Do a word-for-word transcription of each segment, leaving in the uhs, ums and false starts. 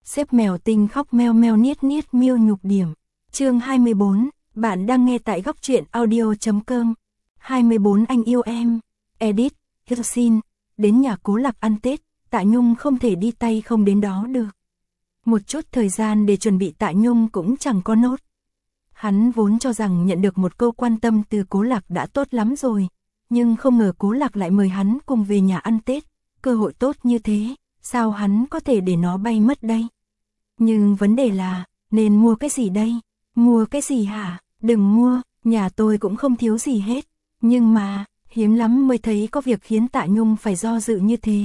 Xếp mèo tinh khóc meo meo niết niết miêu nhục điểm. Chương hai mươi bốn, bạn đang nghe tại góc truyện audio.com. hai mươi bốn anh yêu em. Edit, Hirsin, đến nhà Cố Lạc ăn Tết, Tạ Nhung không thể đi tay không đến đó được. Một chút thời gian để chuẩn bị Tạ Nhung cũng chẳng có nốt. Hắn vốn cho rằng nhận được một câu quan tâm từ Cố Lạc đã tốt lắm rồi, nhưng không ngờ Cố Lạc lại mời hắn cùng về nhà ăn Tết, cơ hội tốt như thế, sao hắn có thể để nó bay mất đây? Nhưng vấn đề là, nên mua cái gì đây? Mua cái gì hả? Đừng mua, nhà tôi cũng không thiếu gì hết, nhưng mà, hiếm lắm mới thấy có việc khiến Tạ Nhung phải do dự như thế.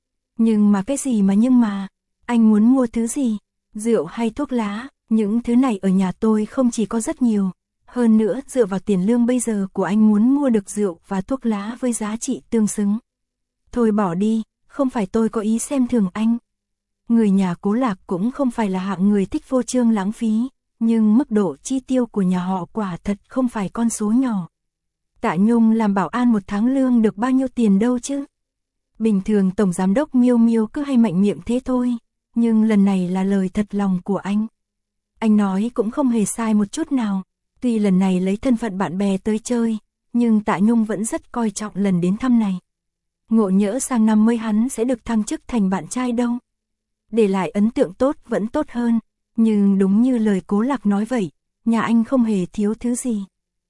Nhưng mà cái gì mà nhưng mà, anh muốn mua thứ gì? Rượu hay thuốc lá? Những thứ này ở nhà tôi không chỉ có rất nhiều, hơn nữa dựa vào tiền lương bây giờ của anh muốn mua được rượu và thuốc lá với giá trị tương xứng. Thôi bỏ đi, không phải tôi có ý xem thường anh. Người nhà Cố Lạc cũng không phải là hạng người thích phô trương lãng phí, nhưng mức độ chi tiêu của nhà họ quả thật không phải con số nhỏ. Tạ Nhung làm bảo an một tháng lương được bao nhiêu tiền đâu chứ? Bình thường Tổng Giám đốc Miêu Miêu cứ hay mạnh miệng thế thôi, nhưng lần này là lời thật lòng của anh. Anh nói cũng không hề sai một chút nào, tuy lần này lấy thân phận bạn bè tới chơi, nhưng Tạ Nhung vẫn rất coi trọng lần đến thăm này. Ngộ nhỡ sang năm mới hắn sẽ được thăng chức thành bạn trai đâu. Để lại ấn tượng tốt vẫn tốt hơn, nhưng đúng như lời Cố Lạc nói vậy, nhà anh không hề thiếu thứ gì.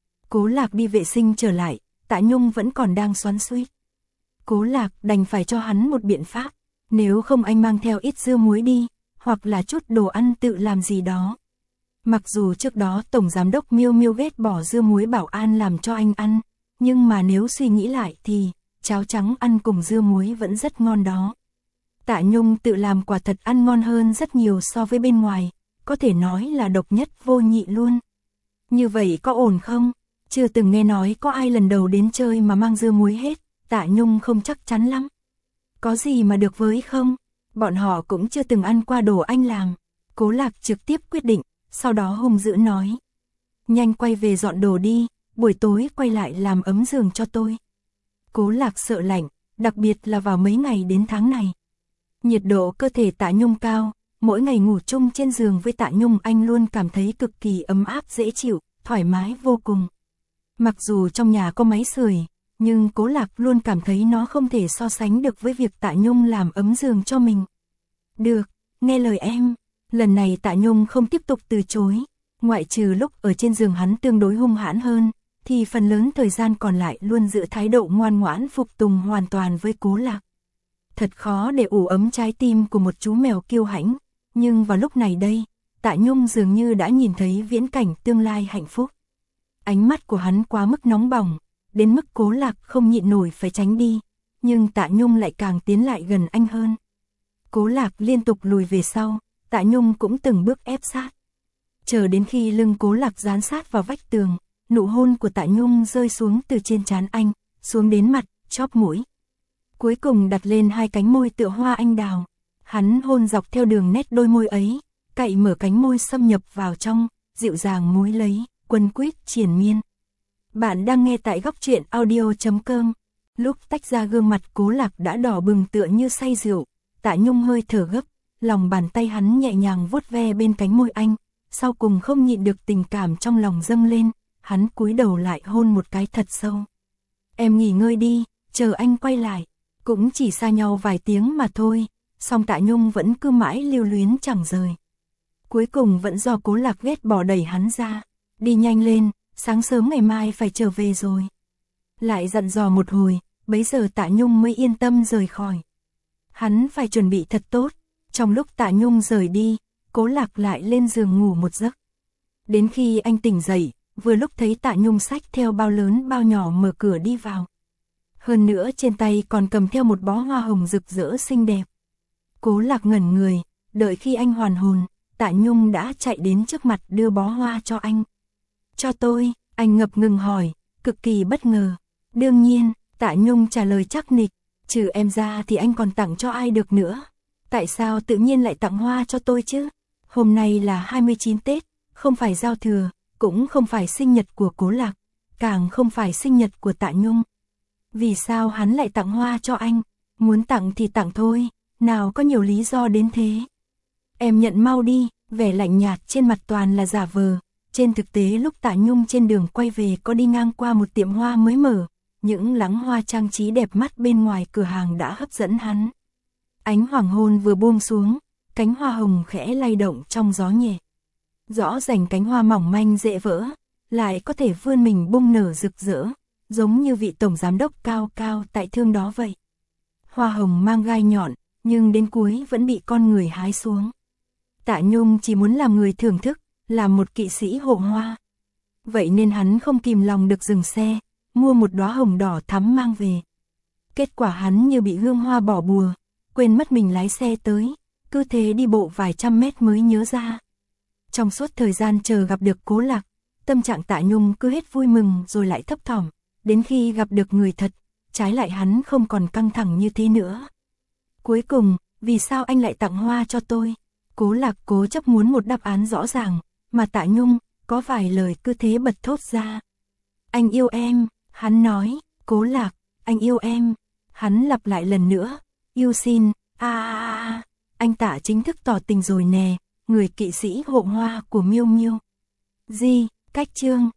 Cố Lạc đi vệ sinh trở lại, Tạ Nhung vẫn còn đang xoắn xuýt. Cố Lạc đành phải cho hắn một biện pháp, nếu không anh mang theo ít dưa muối đi, hoặc là chút đồ ăn tự làm gì đó. Mặc dù trước đó Tổng Giám đốc Miêu Miêu ghét bỏ dưa muối bảo an làm cho anh ăn, nhưng mà nếu suy nghĩ lại thì, cháo trắng ăn cùng dưa muối vẫn rất ngon đó. Tạ Nhung tự làm quả thật ăn ngon hơn rất nhiều so với bên ngoài, có thể nói là độc nhất vô nhị luôn. Như vậy có ổn không? Chưa từng nghe nói có ai lần đầu đến chơi mà mang dưa muối hết, Tạ Nhung không chắc chắn lắm. Có gì mà được với không? Bọn họ cũng chưa từng ăn qua đồ anh làm. Cố Lạc trực tiếp quyết định, sau đó hung dữ nói. Nhanh quay về dọn đồ đi, buổi tối quay lại làm ấm giường cho tôi. Cố Lạc sợ lạnh, đặc biệt là vào mấy ngày đến tháng này. Nhiệt độ cơ thể Tạ Nhung cao, mỗi ngày ngủ chung trên giường với Tạ Nhung anh luôn cảm thấy cực kỳ ấm áp dễ chịu, thoải mái vô cùng. Mặc dù trong nhà có máy sưởi, nhưng Cố Lạc luôn cảm thấy nó không thể so sánh được với việc Tạ Nhung làm ấm giường cho mình. Được, nghe lời em. Lần này Tạ Nhung không tiếp tục từ chối, ngoại trừ lúc ở trên giường hắn tương đối hung hãn hơn, thì phần lớn thời gian còn lại luôn giữ thái độ ngoan ngoãn phục tùng hoàn toàn với Cố Lạc. Thật khó để ủ ấm trái tim của một chú mèo kiêu hãnh, nhưng vào lúc này đây, Tạ Nhung dường như đã nhìn thấy viễn cảnh tương lai hạnh phúc. Ánh mắt của hắn quá mức nóng bỏng, đến mức Cố Lạc không nhịn nổi phải tránh đi, nhưng Tạ Nhung lại càng tiến lại gần anh hơn. Cố Lạc liên tục lùi về sau, Tạ Nhung cũng từng bước ép sát. Chờ đến khi lưng Cố Lạc dán sát vào vách tường, nụ hôn của Tạ Nhung rơi xuống từ trên trán anh, xuống đến mặt, chóp mũi. Cuối cùng đặt lên hai cánh môi tựa hoa anh đào. Hắn hôn dọc theo đường nét đôi môi ấy, cậy mở cánh môi xâm nhập vào trong, dịu dàng múi lấy, quấn quýt triền miên. Bạn đang nghe tại góc truyện audio.com. Lúc tách ra gương mặt Cố Lạc đã đỏ bừng tựa như say rượu. Tạ Nhung hơi thở gấp, lòng bàn tay hắn nhẹ nhàng vuốt ve bên cánh môi anh, sau cùng không nhịn được tình cảm trong lòng dâng lên, hắn cúi đầu lại hôn một cái thật sâu. Em nghỉ ngơi đi, chờ anh quay lại. Cũng chỉ xa nhau vài tiếng mà thôi, song Tạ Nhung vẫn cứ mãi lưu luyến chẳng rời. Cuối cùng vẫn do Cố Lạc ghét bỏ đẩy hắn ra. Đi nhanh lên, sáng sớm ngày mai phải trở về rồi. Lại dặn dò một hồi, bấy giờ Tạ Nhung mới yên tâm rời khỏi. Hắn phải chuẩn bị thật tốt. Trong lúc Tạ Nhung rời đi, Cố Lạc lại lên giường ngủ một giấc. Đến khi anh tỉnh dậy, vừa lúc thấy Tạ Nhung xách theo bao lớn bao nhỏ mở cửa đi vào. Hơn nữa trên tay còn cầm theo một bó hoa hồng rực rỡ xinh đẹp. Cố Lạc ngẩn người, đợi khi anh hoàn hồn, Tạ Nhung đã chạy đến trước mặt đưa bó hoa cho anh. Cho tôi, anh ngập ngừng hỏi, cực kỳ bất ngờ. Đương nhiên, Tạ Nhung trả lời chắc nịch, trừ em ra thì anh còn tặng cho ai được nữa. Tại sao tự nhiên lại tặng hoa cho tôi chứ? Hôm nay là hai mươi chín Tết, không phải giao thừa, cũng không phải sinh nhật của Cố Lạc, càng không phải sinh nhật của Tạ Nhung. Vì sao hắn lại tặng hoa cho anh? Muốn tặng thì tặng thôi, nào có nhiều lý do đến thế. Em nhận mau đi, vẻ lạnh nhạt trên mặt toàn là giả vờ. Trên thực tế lúc Tạ Nhung trên đường quay về có đi ngang qua một tiệm hoa mới mở, những lẵng hoa trang trí đẹp mắt bên ngoài cửa hàng đã hấp dẫn hắn. Ánh hoàng hôn vừa buông xuống, cánh hoa hồng khẽ lay động trong gió nhẹ. Rõ ràng cánh hoa mỏng manh dễ vỡ, lại có thể vươn mình bung nở rực rỡ, giống như vị tổng giám đốc cao cao tại thương đó vậy. Hoa hồng mang gai nhọn, nhưng đến cuối vẫn bị con người hái xuống. Tạ Nhung chỉ muốn làm người thưởng thức, làm một kỵ sĩ hộ hoa. Vậy nên hắn không kìm lòng được dừng xe, mua một đóa hồng đỏ thắm mang về. Kết quả hắn như bị hương hoa bỏ bùa, quên mất mình lái xe tới, cứ thế đi bộ vài trăm mét mới nhớ ra. Trong suốt thời gian chờ gặp được Cố Lạc, tâm trạng Tạ Nhung cứ hết vui mừng rồi lại thấp thỏm, đến khi gặp được người thật, trái lại hắn không còn căng thẳng như thế nữa. Cuối cùng, vì sao anh lại tặng hoa cho tôi? Cố Lạc cố chấp muốn một đáp án rõ ràng, mà Tạ Nhung có vài lời cứ thế bật thốt ra. Anh yêu em, hắn nói. Cố Lạc, anh yêu em. Hắn lặp lại lần nữa, yêu xin, a a a, anh Tạ chính thức tỏ tình rồi nè, người kỵ sĩ hộ hoa của Miêu Miêu. Gì, cách chương.